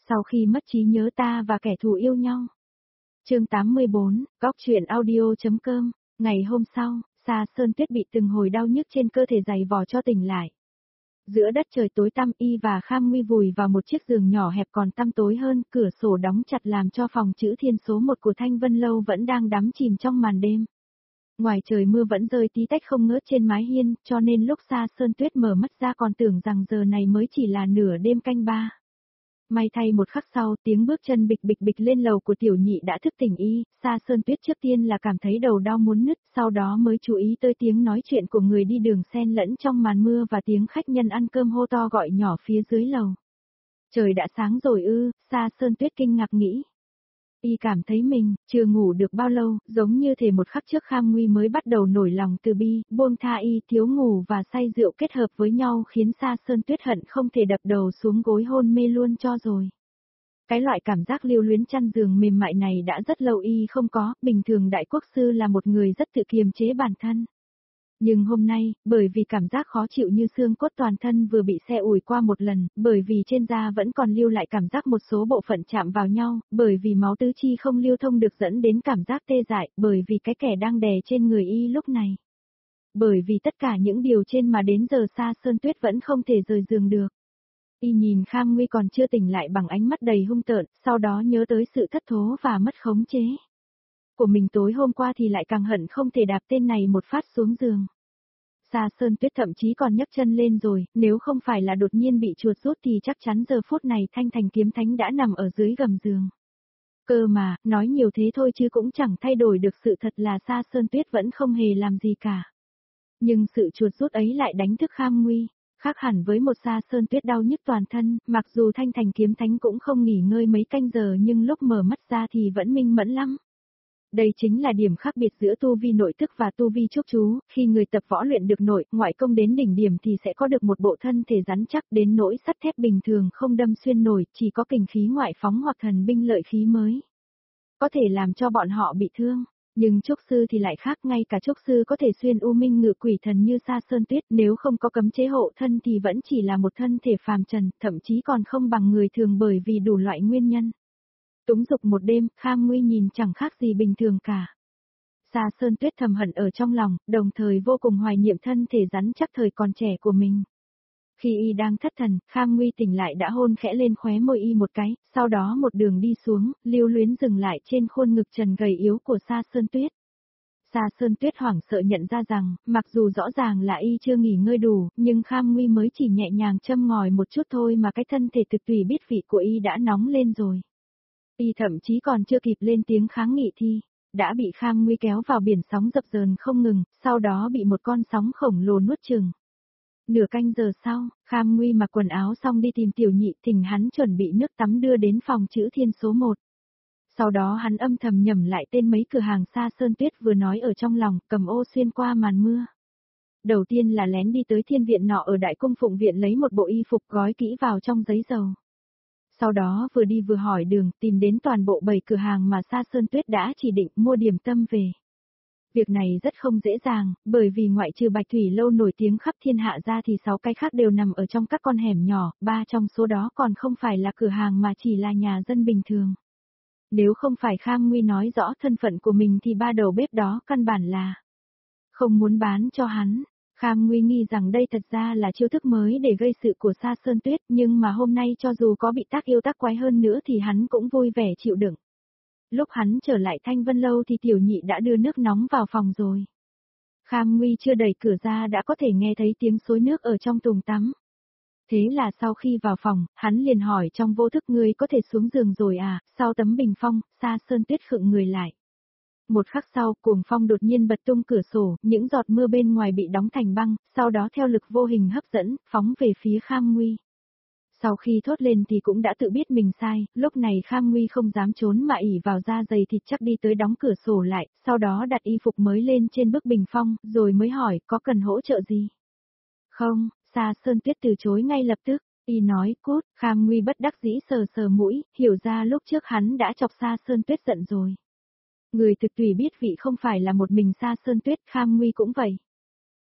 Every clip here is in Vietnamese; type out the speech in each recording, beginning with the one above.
Sau khi mất trí nhớ ta và kẻ thù yêu nhau. Chương 84, Góc truyện audio.com. Ngày hôm sau, Sa Sơn Tuyết bị từng hồi đau nhức trên cơ thể giày vò cho tỉnh lại. Giữa đất trời tối tăm, y và Kham Nguy vùi vào một chiếc giường nhỏ hẹp còn tăm tối hơn, cửa sổ đóng chặt làm cho phòng chữ thiên số 1 của Thanh Vân Lâu vẫn đang đắm chìm trong màn đêm. Ngoài trời mưa vẫn rơi tí tách không ngớt trên mái hiên, cho nên lúc Sa Sơn Tuyết mở mắt ra còn tưởng rằng giờ này mới chỉ là nửa đêm canh 3. May thay một khắc sau, tiếng bước chân bịch bịch bịch lên lầu của tiểu nhị đã thức tỉnh y. Sa Sơn Tuyết trước tiên là cảm thấy đầu đau muốn nứt, sau đó mới chú ý tới tiếng nói chuyện của người đi đường xen lẫn trong màn mưa và tiếng khách nhân ăn cơm hô to gọi nhỏ phía dưới lầu. Trời đã sáng rồi ư? Sa Sơn Tuyết kinh ngạc nghĩ. Y cảm thấy mình chưa ngủ được bao lâu, giống như thể một khắc trước Kham Nguy mới bắt đầu nổi lòng từ bi, buông tha y. Thiếu ngủ và say rượu kết hợp với nhau khiến Sa Sơn Tuyết hận không thể đập đầu xuống gối hôn mê luôn cho rồi. Cái loại cảm giác lưu luyến chăn giường mềm mại này đã rất lâu y không có. Bình thường đại quốc sư là một người rất tự kiềm chế bản thân. Nhưng hôm nay, bởi vì cảm giác khó chịu như xương cốt toàn thân vừa bị xe ủi qua một lần, bởi vì trên da vẫn còn lưu lại cảm giác một số bộ phận chạm vào nhau, bởi vì máu tứ chi không lưu thông được dẫn đến cảm giác tê dại, bởi vì cái kẻ đang đè trên người y lúc này. Bởi vì tất cả những điều trên mà đến giờ Sa Sơn Tuyết vẫn không thể rời giường được. Y nhìn Kham Nguy còn chưa tỉnh lại bằng ánh mắt đầy hung tợn, sau đó nhớ tới sự thất thố và mất khống chế của mình tối hôm qua thì lại càng hận không thể đạp tên này một phát xuống giường. Sa Sơn Tuyết thậm chí còn nhấc chân lên rồi, nếu không phải là đột nhiên bị chuột rút thì chắc chắn giờ phút này Thanh Thành Kiếm Thánh đã nằm ở dưới gầm giường. Cơ mà, nói nhiều thế thôi chứ cũng chẳng thay đổi được sự thật là Sa Sơn Tuyết vẫn không hề làm gì cả. Nhưng sự chuột rút ấy lại đánh thức Kham Nguy, khác hẳn với một Sa Sơn Tuyết đau nhức toàn thân, mặc dù Thanh Thành Kiếm Thánh cũng không nghỉ ngơi mấy canh giờ nhưng lúc mở mắt ra thì vẫn minh mẫn lắm. Đây chính là điểm khác biệt giữa tu vi nội tức và tu vi chúc chú, khi người tập võ luyện được nội, ngoại công đến đỉnh điểm thì sẽ có được một bộ thân thể rắn chắc đến nỗi sắt thép bình thường không đâm xuyên nổi, chỉ có kình khí ngoại phóng hoặc thần binh lợi khí mới có thể làm cho bọn họ bị thương. Nhưng trúc sư thì lại khác, ngay cả trúc sư có thể xuyên u minh ngự quỷ thần như Sa Sơn Tuyết, nếu không có cấm chế hộ thân thì vẫn chỉ là một thân thể phàm trần, thậm chí còn không bằng người thường bởi vì đủ loại nguyên nhân. Túng dục một đêm, Kham Nguy nhìn chẳng khác gì bình thường cả. Sa Sơn Tuyết thầm hận ở trong lòng, đồng thời vô cùng hoài niệm thân thể rắn chắc thời còn trẻ của mình. Khi y đang thất thần, Kham Nguy tỉnh lại đã hôn khẽ lên khóe môi y một cái, sau đó một đường đi xuống, lưu luyến dừng lại trên khuôn ngực trần gầy yếu của Sa Sơn Tuyết. Sa Sơn Tuyết hoảng sợ nhận ra rằng, mặc dù rõ ràng là y chưa nghỉ ngơi đủ, nhưng Kham Nguy mới chỉ nhẹ nhàng châm ngòi một chút thôi mà cái thân thể thực tùy biết vị của y đã nóng lên rồi. Y thậm chí còn chưa kịp lên tiếng kháng nghị thì đã bị Kham Nguy kéo vào biển sóng dập dờn không ngừng, sau đó bị một con sóng khổng lồ nuốt chửng. Nửa canh giờ sau, Kham Nguy mặc quần áo xong đi tìm tiểu nhị, thỉnh hắn chuẩn bị nước tắm đưa đến phòng chữ thiên số 1. Sau đó hắn âm thầm nhẩm lại tên mấy cửa hàng Sa Sơn Tuyết vừa nói ở trong lòng, cầm ô xuyên qua màn mưa. Đầu tiên là lén đi tới thiên viện nọ ở Đại Cung Phụng Viện lấy một bộ y phục gói kỹ vào trong giấy dầu. Sau đó vừa đi vừa hỏi đường, tìm đến toàn bộ 7 cửa hàng mà Sa Sơn Tuyết đã chỉ định mua điểm tâm về. Việc này rất không dễ dàng, bởi vì ngoại trừ Bạch Thủy Lâu nổi tiếng khắp thiên hạ ra thì 6 cái khác đều nằm ở trong các con hẻm nhỏ, 3 trong số đó còn không phải là cửa hàng mà chỉ là nhà dân bình thường. Nếu không phải Kham Nguy nói rõ thân phận của mình thì 3 đầu bếp đó căn bản là không muốn bán cho hắn. Kham Nguy nghi rằng đây thật ra là chiêu thức mới để gây sự của Sa Sơn Tuyết, nhưng mà hôm nay cho dù có bị tác yêu tác quái hơn nữa thì hắn cũng vui vẻ chịu đựng. Lúc hắn trở lại Thanh Vân Lâu thì tiểu nhị đã đưa nước nóng vào phòng rồi. Kham Nguy chưa đẩy cửa ra đã có thể nghe thấy tiếng xối nước ở trong tùng tắm. Thế là sau khi vào phòng, hắn liền hỏi trong vô thức, ngươi có thể xuống giường rồi à? Sau tấm bình phong, Sa Sơn Tuyết khựng người lại. Một khắc sau, cuồng phong đột nhiên bật tung cửa sổ, những giọt mưa bên ngoài bị đóng thành băng, sau đó theo lực vô hình hấp dẫn, phóng về phía Kham Nguy. Sau khi thốt lên thì cũng đã tự biết mình sai, lúc này Kham Nguy không dám trốn mà ỉ vào da dày thịt chắc đi tới đóng cửa sổ lại, sau đó đặt y phục mới lên trên bức bình phong, rồi mới hỏi có cần hỗ trợ gì. Không, Sa Sơn Tuyết từ chối ngay lập tức, y nói cút. Kham Nguy bất đắc dĩ sờ sờ mũi, hiểu ra lúc trước hắn đã chọc Sa Sơn Tuyết giận rồi. Người thực tùy biết vị không phải là một mình Sa Sơn Tuyết, Kham Nguy cũng vậy.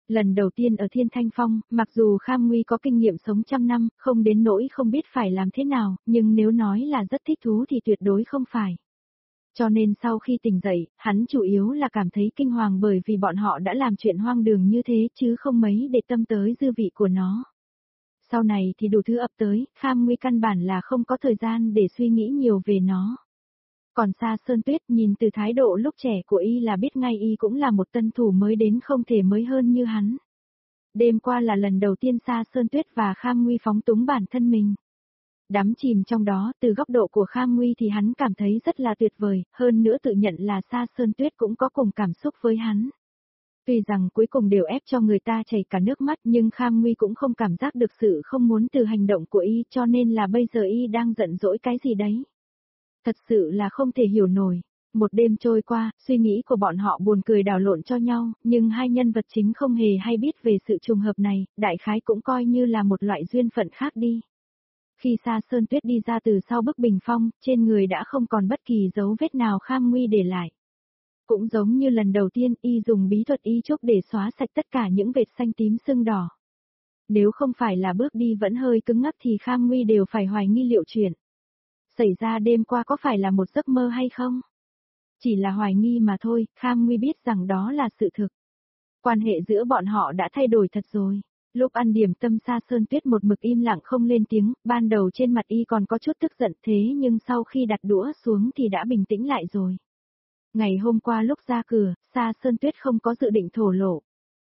Lần đầu tiên ở Thiên Thanh Phong, mặc dù Kham Nguy có kinh nghiệm sống trăm năm, không đến nỗi không biết phải làm thế nào, nhưng nếu nói là rất thích thú thì tuyệt đối không phải. Cho nên sau khi tỉnh dậy, hắn chủ yếu là cảm thấy kinh hoàng bởi vì bọn họ đã làm chuyện hoang đường như thế chứ không mấy để tâm tới dư vị của nó. Sau này thì đủ thứ ập tới, Kham Nguy căn bản là không có thời gian để suy nghĩ nhiều về nó. Còn Sa Sơn Tuyết nhìn từ thái độ lúc trẻ của y là biết ngay y cũng là một tân thủ mới đến không thể mới hơn như hắn. Đêm qua là lần đầu tiên Sa Sơn Tuyết và Kham Nguy phóng túng bản thân mình. Đắm chìm trong đó, từ góc độ của Kham Nguy thì hắn cảm thấy rất là tuyệt vời, hơn nữa tự nhận là Sa Sơn Tuyết cũng có cùng cảm xúc với hắn. Tuy rằng cuối cùng đều ép cho người ta chảy cả nước mắt nhưng Kham Nguy cũng không cảm giác được sự không muốn từ hành động của y cho nên là bây giờ y đang giận dỗi cái gì đấy. Thật sự là không thể hiểu nổi. Một đêm trôi qua, suy nghĩ của bọn họ buồn cười đảo lộn cho nhau, nhưng hai nhân vật chính không hề hay biết về sự trùng hợp này, đại khái cũng coi như là một loại duyên phận khác đi. Khi Sa Sơn Tuyết đi ra từ sau bức bình phong, trên người đã không còn bất kỳ dấu vết nào Kham Nguy để lại. Cũng giống như lần đầu tiên y dùng bí thuật y trúc để xóa sạch tất cả những vệt xanh tím sưng đỏ. Nếu không phải là bước đi vẫn hơi cứng ngắc thì Kham Nguy đều phải hoài nghi liệu chuyện xảy ra đêm qua có phải là một giấc mơ hay không? Chỉ là hoài nghi mà thôi, Kham Nguy biết rằng đó là sự thực. Quan hệ giữa bọn họ đã thay đổi thật rồi. Lúc ăn điểm tâm Sa Sơn Tuyết một mực im lặng không lên tiếng, ban đầu trên mặt y còn có chút tức giận thế nhưng sau khi đặt đũa xuống thì đã bình tĩnh lại rồi. Ngày hôm qua lúc ra cửa, Sa Sơn Tuyết không có dự định thổ lộ.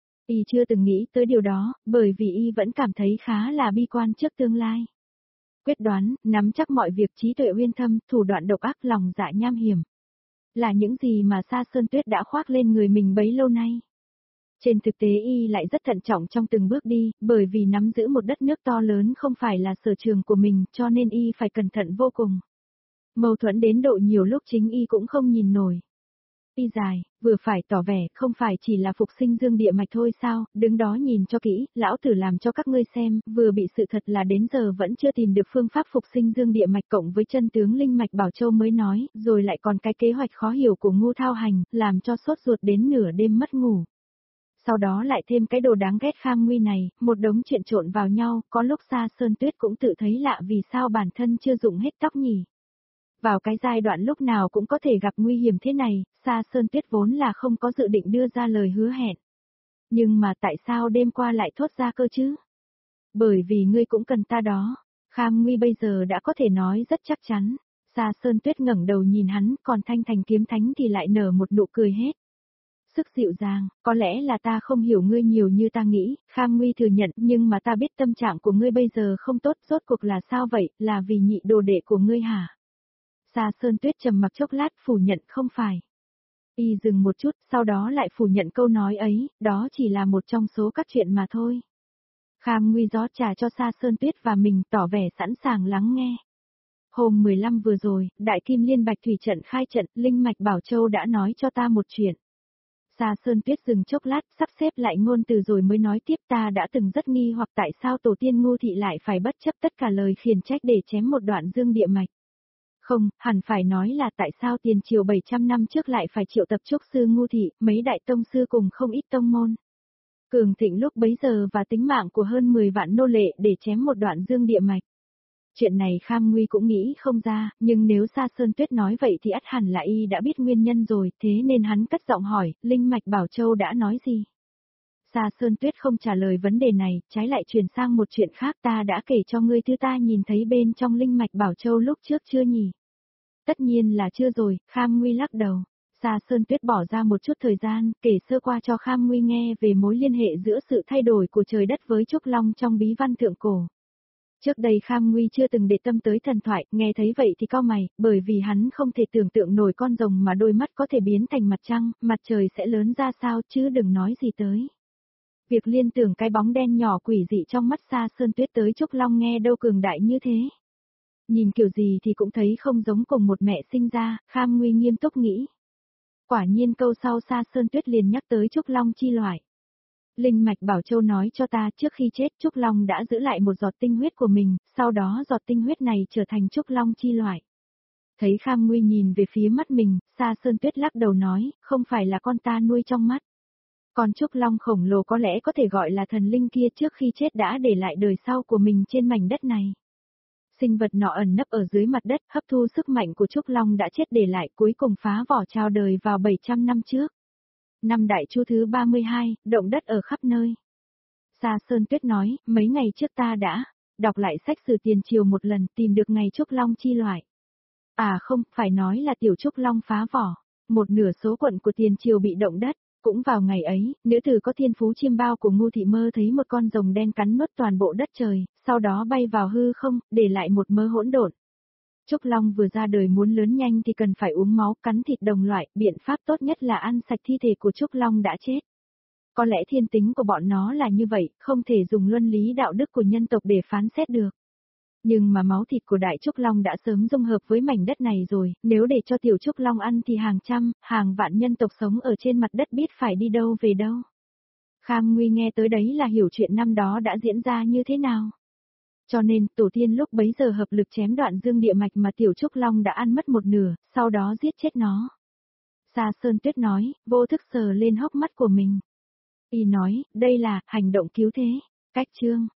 Y chưa từng nghĩ tới điều đó, bởi vì y vẫn cảm thấy khá là bi quan trước tương lai. Quyết đoán, nắm chắc mọi việc, trí tuệ uyên thâm, thủ đoạn độc ác, lòng dạ nham hiểm. Là những gì mà Sa Sơn Tuyết đã khoác lên người mình bấy lâu nay. Trên thực tế y lại rất thận trọng trong từng bước đi, bởi vì nắm giữ một đất nước to lớn không phải là sở trường của mình cho nên y phải cẩn thận vô cùng. Mâu thuẫn đến độ nhiều lúc chính y cũng không nhìn nổi. Y dài, vừa phải tỏ vẻ, không phải chỉ là phục sinh dương địa mạch thôi sao, đứng đó nhìn cho kỹ, lão tử làm cho các ngươi xem, vừa bị sự thật là đến giờ vẫn chưa tìm được phương pháp phục sinh dương địa mạch cộng với chân tướng linh mạch Bảo Châu mới nói, rồi lại còn cái kế hoạch khó hiểu của Ngô Thao Hành, làm cho sốt ruột đến nửa đêm mất ngủ. Sau đó lại thêm cái đồ đáng ghét Kham Nguy này, một đống chuyện trộn vào nhau, có lúc Sa Sơn Tuyết cũng tự thấy lạ vì sao bản thân chưa dụng hết tóc nhỉ. Vào cái giai đoạn lúc nào cũng có thể gặp nguy hiểm thế này, Sa Sơn Tuyết vốn là không có dự định đưa ra lời hứa hẹn. Nhưng mà tại sao đêm qua lại thốt ra cơ chứ? Bởi vì ngươi cũng cần ta đó. Kham Nguy bây giờ đã có thể nói rất chắc chắn. Sa Sơn Tuyết ngẩng đầu nhìn hắn, còn Thanh Thành Kiếm Thánh thì lại nở một nụ cười hết sức dịu dàng, có lẽ là ta không hiểu ngươi nhiều như ta nghĩ, Kham Nguy thừa nhận, nhưng mà ta biết tâm trạng của ngươi bây giờ không tốt, rốt cuộc là sao vậy, là vì nhị đồ đệ của ngươi hả? Sa Sơn Tuyết trầm mặc chốc lát phủ nhận không phải. Y dừng một chút, sau đó lại phủ nhận câu nói ấy, đó chỉ là một trong số các chuyện mà thôi. Kham Nguy rót trà cho Sa Sơn Tuyết và mình tỏ vẻ sẵn sàng lắng nghe. Hôm 15 vừa rồi, Đại Kim Liên Bạch Thủy trận khai trận, Linh Mạch Bảo Châu đã nói cho ta một chuyện. Sa Sơn Tuyết dừng chốc lát, sắp xếp lại ngôn từ rồi mới nói tiếp, ta đã từng rất nghi hoặc tại sao tổ tiên Ngô Thị lại phải bất chấp tất cả lời khiển trách để chém một đoạn dương địa mạch. Không, hẳn phải nói là tại sao tiền triều 700 năm trước lại phải triệu tập trúc sư Ngô Thị, mấy đại tông sư cùng không ít tông môn. Cường thịnh lúc bấy giờ và tính mạng của hơn 10 vạn nô lệ để chém một đoạn dương địa mạch. Chuyện này Kham Nguy cũng nghĩ không ra, nhưng nếu Sa Sơn Tuyết nói vậy thì ắt hẳn là y đã biết nguyên nhân rồi, thế nên hắn cất giọng hỏi, Linh Mạch Bảo Châu đã nói gì? Sa Sơn Tuyết không trả lời vấn đề này, trái lại chuyển sang một chuyện khác, ta đã kể cho ngươi thứ ta nhìn thấy bên trong Linh Mạch Bảo Châu lúc trước chưa nhỉ? Tất nhiên là chưa rồi, Kham Nguy lắc đầu. Sa Sơn Tuyết bỏ ra một chút thời gian, kể sơ qua cho Kham Nguy nghe về mối liên hệ giữa sự thay đổi của trời đất với Trúc Long trong bí văn thượng cổ. Trước đây Kham Nguy chưa từng để tâm tới thần thoại, nghe thấy vậy thì cau mày, bởi vì hắn không thể tưởng tượng nổi con rồng mà đôi mắt có thể biến thành mặt trăng, mặt trời sẽ lớn ra sao chứ đừng nói gì tới. Việc liên tưởng cái bóng đen nhỏ quỷ dị trong mắt Sa Sơn Tuyết tới Trúc Long nghe đâu cường đại như thế. Nhìn kiểu gì thì cũng thấy không giống cùng một mẹ sinh ra, Kham Nguy nghiêm túc nghĩ. Quả nhiên câu sau Sa Sơn Tuyết liền nhắc tới Trúc Long chi loại. Linh Mạch Bảo Châu nói cho ta trước khi chết Trúc Long đã giữ lại một giọt tinh huyết của mình, sau đó giọt tinh huyết này trở thành Trúc Long chi loại. Thấy Kham Nguy nhìn về phía mắt mình, Sa Sơn Tuyết lắc đầu nói, không phải là con ta nuôi trong mắt. Con trúc long khổng lồ có lẽ có thể gọi là thần linh kia trước khi chết đã để lại đời sau của mình trên mảnh đất này. Sinh vật nọ ẩn nấp ở dưới mặt đất, hấp thu sức mạnh của trúc long đã chết để lại, cuối cùng phá vỏ chào đời vào 700 năm trước. Năm Đại Chu thứ 32, động đất ở khắp nơi. Sa Sơn Tuyết nói, mấy ngày trước ta đã đọc lại sách sử tiền triều một lần, tìm được ngày trúc long chi loại. À không, phải nói là tiểu trúc long phá vỏ. Một nửa số quận của tiền triều bị động đất. Cũng vào ngày ấy, nữ tử có thiên phú chiêm bao của Ngưu Thị mơ thấy một con rồng đen cắn nuốt toàn bộ đất trời, sau đó bay vào hư không, để lại một mớ hỗn độn. Trúc long vừa ra đời muốn lớn nhanh thì cần phải uống máu, cắn thịt đồng loại, biện pháp tốt nhất là ăn sạch thi thể của trúc long đã chết. Có lẽ thiên tính của bọn nó là như vậy, không thể dùng luân lý đạo đức của nhân tộc để phán xét được. Nhưng mà máu thịt của đại trúc long đã sớm dung hợp với mảnh đất này rồi, nếu để cho tiểu trúc long ăn thì hàng trăm, hàng vạn nhân tộc sống ở trên mặt đất biết phải đi đâu về đâu. Kham Nguy nghe tới đấy là hiểu chuyện năm đó đã diễn ra như thế nào. Cho nên, tổ tiên lúc bấy giờ hợp lực chém đoạn dương địa mạch mà tiểu trúc long đã ăn mất một nửa, sau đó giết chết nó. Sa Sơn Tuyết nói, vô thức sờ lên hốc mắt của mình. Y nói, đây là hành động cứu thế. Cách chương